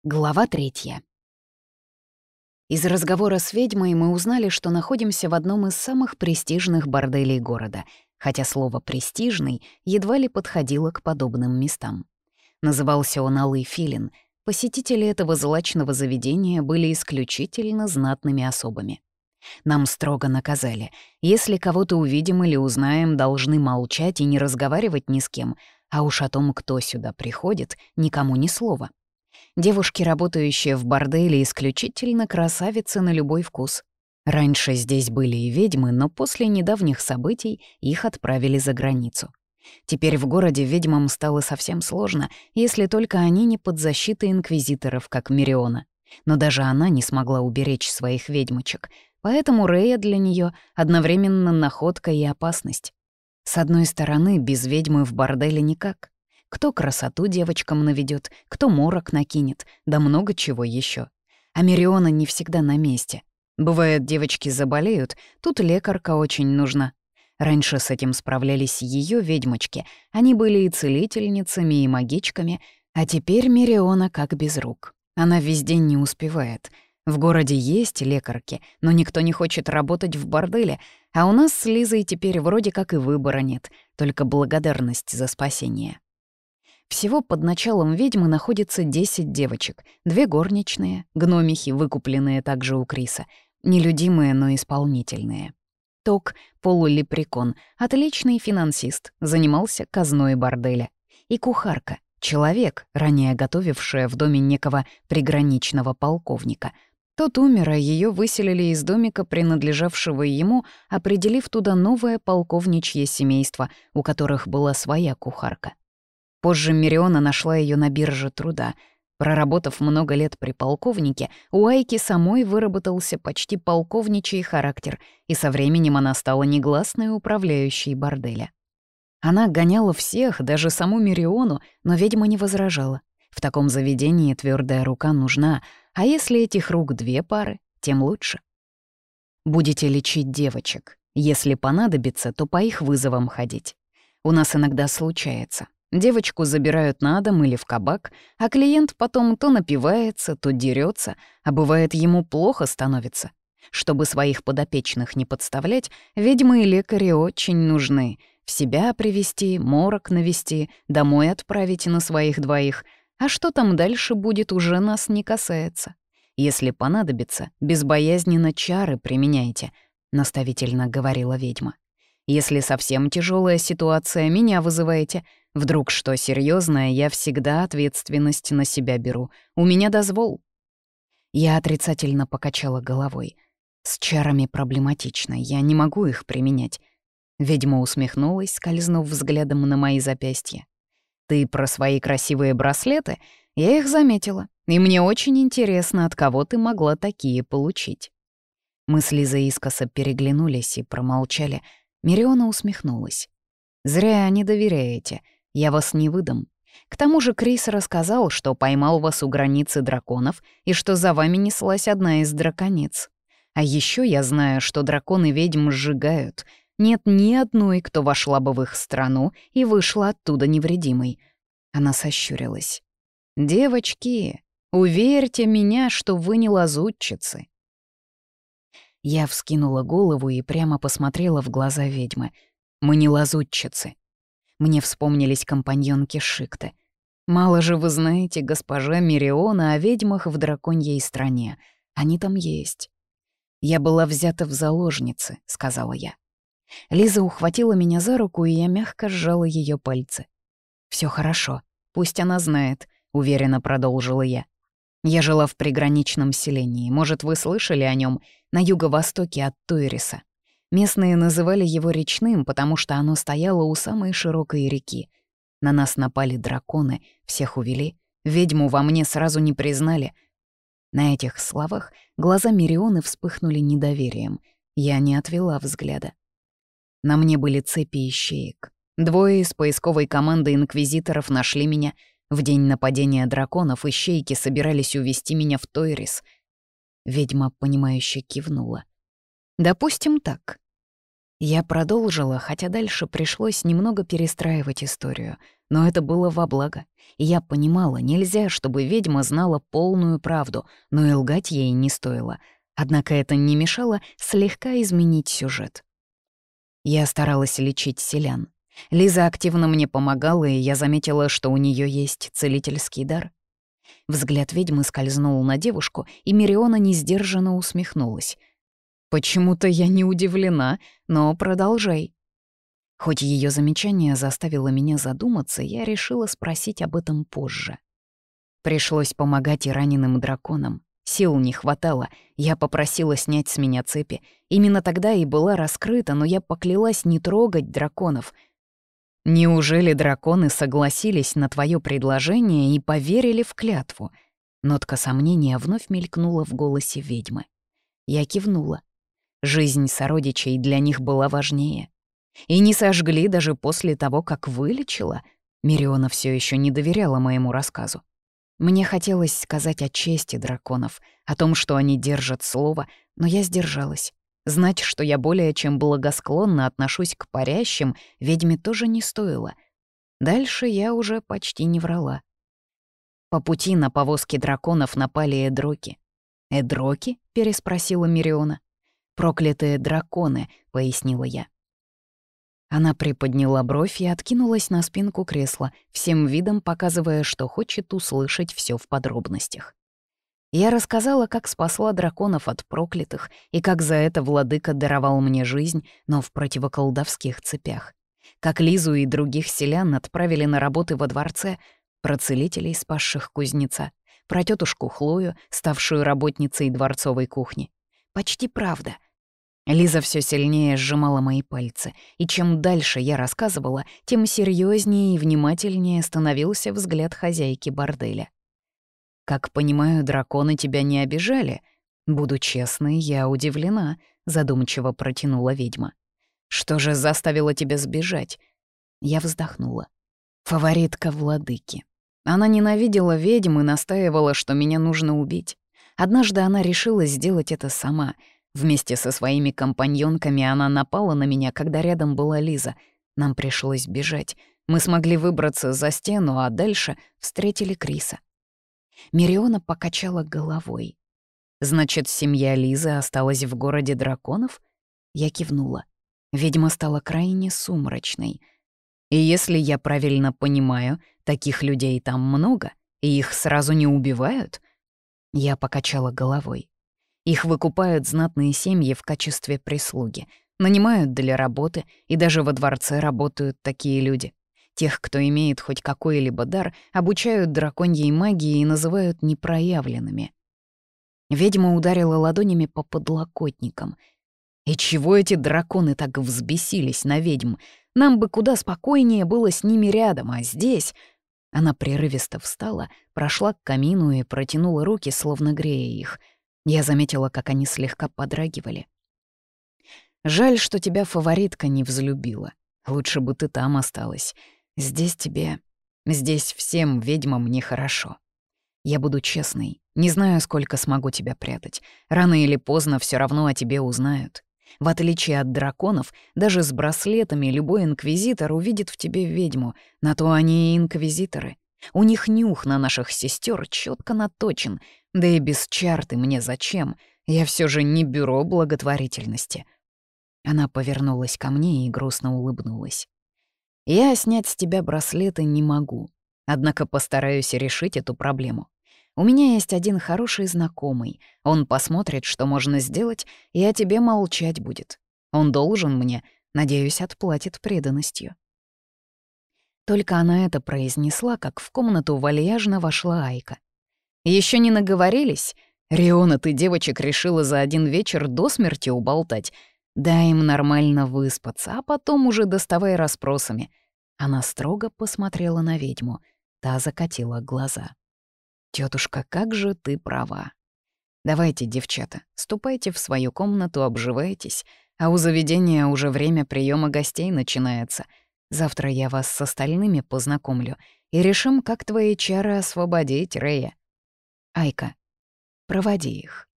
Глава 3. Из разговора с ведьмой мы узнали, что находимся в одном из самых престижных борделей города, хотя слово «престижный» едва ли подходило к подобным местам. Назывался он «Алый филин». Посетители этого злачного заведения были исключительно знатными особами. Нам строго наказали: если кого-то увидим или узнаем, должны молчать и не разговаривать ни с кем, а уж о том, кто сюда приходит, никому ни слова. Девушки, работающие в борделе, исключительно красавицы на любой вкус. Раньше здесь были и ведьмы, но после недавних событий их отправили за границу. Теперь в городе ведьмам стало совсем сложно, если только они не под защитой инквизиторов, как Мириона. Но даже она не смогла уберечь своих ведьмочек, поэтому Рея для нее одновременно находка и опасность. С одной стороны, без ведьмы в борделе никак. Кто красоту девочкам наведет, кто морок накинет, да много чего еще. А Мириона не всегда на месте. Бывает, девочки заболеют, тут лекарка очень нужна. Раньше с этим справлялись ее ведьмочки, они были и целительницами, и магичками, а теперь Мириона как без рук. Она везде не успевает. В городе есть лекарки, но никто не хочет работать в борделе, а у нас с Лизой теперь вроде как и выбора нет, только благодарность за спасение. Всего под началом ведьмы находится 10 девочек, 2 горничные, гномихи, выкупленные также у Криса, нелюдимые, но исполнительные. Ток, полулепрекон, отличный финансист, занимался казной борделя. И кухарка, человек, ранее готовившая в доме некого приграничного полковника. Тот умер, а ее выселили из домика, принадлежавшего ему, определив туда новое полковничье семейство, у которых была своя кухарка. Позже Мириона нашла ее на бирже труда. Проработав много лет при полковнике, у Айки самой выработался почти полковничий характер, и со временем она стала негласной управляющей борделя. Она гоняла всех, даже саму Мириону, но ведьма не возражала. В таком заведении твердая рука нужна, а если этих рук 2 пары, тем лучше. Будете лечить девочек. Если понадобится, то по их вызовам ходить. У нас иногда случается. Девочку забирают на дом или в кабак, а клиент потом то напивается, то дерется, а бывает, ему плохо становится. Чтобы своих подопечных не подставлять, ведьмы и лекари очень нужны. В себя привести, морок навести, домой отправить на своих 2. А что там дальше будет, уже нас не касается. Если понадобится, безбоязненно чары применяйте, наставительно говорила ведьма. Если совсем тяжелая ситуация, меня вызываете. Вдруг что серьезное, я всегда ответственность на себя беру. У меня дозвол. Я отрицательно покачала головой. С чарами проблематично, я не могу их применять. Ведьма усмехнулась, скользнув взглядом на мои запястья. Ты про свои красивые браслеты? Я их заметила, и мне очень интересно, от кого ты могла такие получить. Мы с Лизой искоса переглянулись и промолчали. Мириона усмехнулась. «Зря не доверяете. Я вас не выдам. К тому же Крис рассказал, что поймал вас у границы драконов и что за вами неслась одна из драконец. А еще я знаю, что драконы ведьм сжигают. Нет ни одной, кто вошла бы в их страну и вышла оттуда невредимой». Она сощурилась. «Девочки, уверьте меня, что вы не лазутчицы». Я вскинула голову и прямо посмотрела в глаза ведьмы. Мы не лазутчицы. Мне вспомнились компаньонки Шикты. Мало же вы знаете, госпожа Мириона, о ведьмах в драконьей стране. Они там есть. Я была взята в заложницы, сказала я. Лиза ухватила меня за руку, и я мягко сжала ее пальцы. Все хорошо, пусть она знает, уверенно продолжила я. Я жила в приграничном селении, может, вы слышали о нем, на юго-востоке от Тойриса. Местные называли его речным, потому что оно стояло у самой широкой реки. На нас напали драконы, всех увели, ведьму во мне сразу не признали. На этих словах глаза Мирионы вспыхнули недоверием. Я не отвела взгляда. На мне были цепи ищеек. 2 из поисковой команды инквизиторов нашли меня. В день нападения драконов ищейки собирались увести меня в Тойрис. Ведьма, понимающе кивнула. «Допустим, так. Я продолжила, хотя дальше пришлось немного перестраивать историю. Но это было во благо. И я понимала, нельзя, чтобы ведьма знала полную правду, но и лгать ей не стоило. Однако это не мешало слегка изменить сюжет. Я старалась лечить селян. Лиза активно мне помогала, и я заметила, что у нее есть целительский дар. Взгляд ведьмы скользнул на девушку, и Мириона несдержанно усмехнулась. «Почему-то я не удивлена, но продолжай». Хоть ее замечание заставило меня задуматься, я решила спросить об этом позже. Пришлось помогать и раненым драконам. Сил не хватало, я попросила снять с меня цепи. Именно тогда и была раскрыта, но я поклялась не трогать драконов. Неужели драконы согласились на твое предложение и поверили в клятву? Нотка сомнения вновь мелькнула в голосе ведьмы. Я кивнула. Жизнь сородичей для них была важнее. И не сожгли даже после того, как вылечила. Мириона все еще не доверяла моему рассказу. Мне хотелось сказать о чести драконов, о том, что они держат слово, но я сдержалась. Знать, что я более чем благосклонно отношусь к парящим, ведьме тоже не стоило. Дальше я уже почти не врала. По пути на повозке драконов напали эдроки. «Эдроки?» — переспросила Мириона. «Проклятые драконы», — пояснила я. Она приподняла бровь и откинулась на спинку кресла, всем видом показывая, что хочет услышать все в подробностях. Я рассказала, как спасла драконов от проклятых и как за это владыка даровал мне жизнь, но в противоколдовских цепях. Как Лизу и других селян отправили на работы во дворце, про целителей, спасших кузнеца, про тетушку Хлою, ставшую работницей дворцовой кухни. Почти правда. Лиза все сильнее сжимала мои пальцы, и чем дальше я рассказывала, тем серьезнее и внимательнее становился взгляд хозяйки борделя. «Как понимаю, драконы тебя не обижали? Буду честной, я удивлена», — задумчиво протянула ведьма. «Что же заставило тебя сбежать?» Я вздохнула. Фаворитка владыки. Она ненавидела ведьм и настаивала, что меня нужно убить. Однажды она решила сделать это сама. Вместе со своими компаньонками она напала на меня, когда рядом была Лиза. Нам пришлось бежать. Мы смогли выбраться за стену, а дальше встретили Криса. Мириона покачала головой. «Значит, семья Лизы осталась в городе драконов?» Я кивнула. Ведьма стала крайне сумрачной. «И если я правильно понимаю, таких людей там много, и их сразу не убивают?» Я покачала головой. Их выкупают знатные семьи в качестве прислуги, нанимают для работы, и даже во дворце работают такие люди. Тех, кто имеет хоть какой-либо дар, обучают драконьей магии и называют непроявленными. Ведьма ударила ладонями по подлокотникам. «И чего эти драконы так взбесились на ведьм? Нам бы куда спокойнее было с ними рядом, а здесь...» Она прерывисто встала, прошла к камину и протянула руки, словно грея их. Я заметила, как они слегка подрагивали. «Жаль, что тебя фаворитка не взлюбила. Лучше бы ты там осталась. Здесь всем ведьмам нехорошо. Я буду честной. Не знаю, сколько смогу тебя прятать. Рано или поздно все равно о тебе узнают. В отличие от драконов, даже с браслетами любой инквизитор увидит в тебе ведьму. На то они и инквизиторы. У них нюх на наших сестер четко наточен. Да и без чар ты мне зачем? Я все же не бюро благотворительности». Она повернулась ко мне и грустно улыбнулась. «Я снять с тебя браслеты не могу, однако постараюсь решить эту проблему. У меня есть один хороший знакомый. Он посмотрит, что можно сделать, и о тебе молчать будет. Он должен мне, надеюсь, отплатит преданностью». Только она это произнесла, как в комнату вальяжно вошла Айка. Еще не наговорились? Риона, ты девочек решила за один вечер до смерти уболтать. Дай им нормально выспаться, а потом уже доставай расспросами». Она строго посмотрела на ведьму. Та закатила глаза. «Тётушка, как же ты права. Давайте, девчата, ступайте в свою комнату, обживайтесь, а у заведения уже время приема гостей начинается. Завтра я вас с остальными познакомлю и решим, как твои чары освободить, Рея. Айка, проводи их».